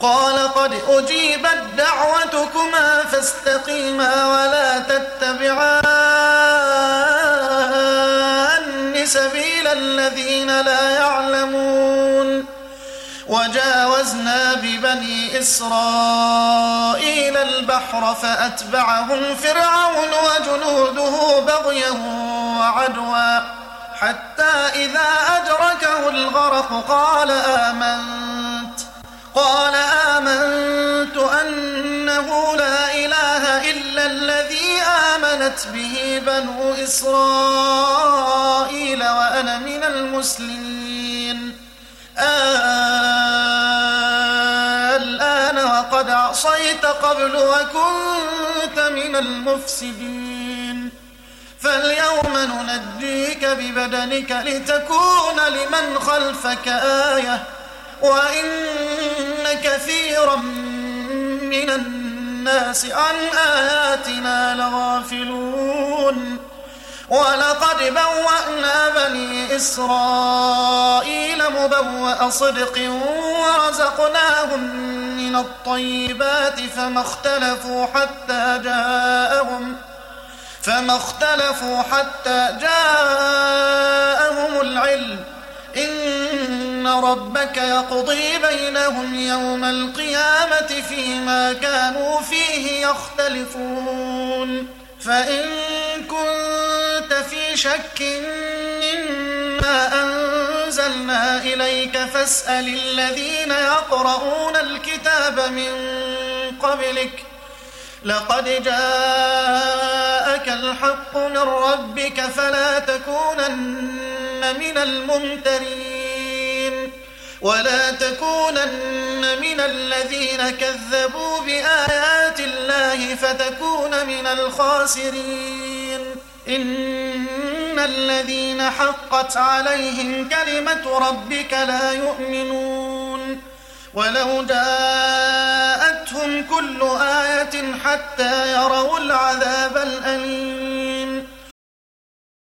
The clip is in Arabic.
قال قد أجيبت دعوتكما فاستقيما ولا تتبعان سبيل الذين لا يعلمون وجاوزنا ببني إسرائيل البحر فأتبعهم فرعون وجنوده بغيا وعدوا حتى إذا أدركه الغرق قال آمنت أنه لا إله إلا الذي آمنت به بنو إسرائيل وأنا من المسلمين الآن وقد عصيت قبل وكنت من المفسدين فاليوم ننجيك ببدنك لتكون لمن خلفك آية وإن كثيرا من الناس عن آياتنا لغافلون ولقد بوأنا بني إسرائيل مبوأ صدق ورزقناهم من الطيبات فما اختلفوا حتى جاءهم العلم إن ربك يقضي بينهم يوم القيامة فيما كانوا فيه يختلفون فإن كنت في شك مما أنزلنا إليك فاسأل الذين يقرؤون الكتاب من قبلك لقد جاءك الحق من ربك فلا تكونن من الممترين ولا تكونن من الذين كذبوا بآيات الله فتكون من الخاسرين إن الذين حقت عليهم كلمة ربك لا يؤمنون ولو جاءتهم كل آية حتى يروا العذاب الأليم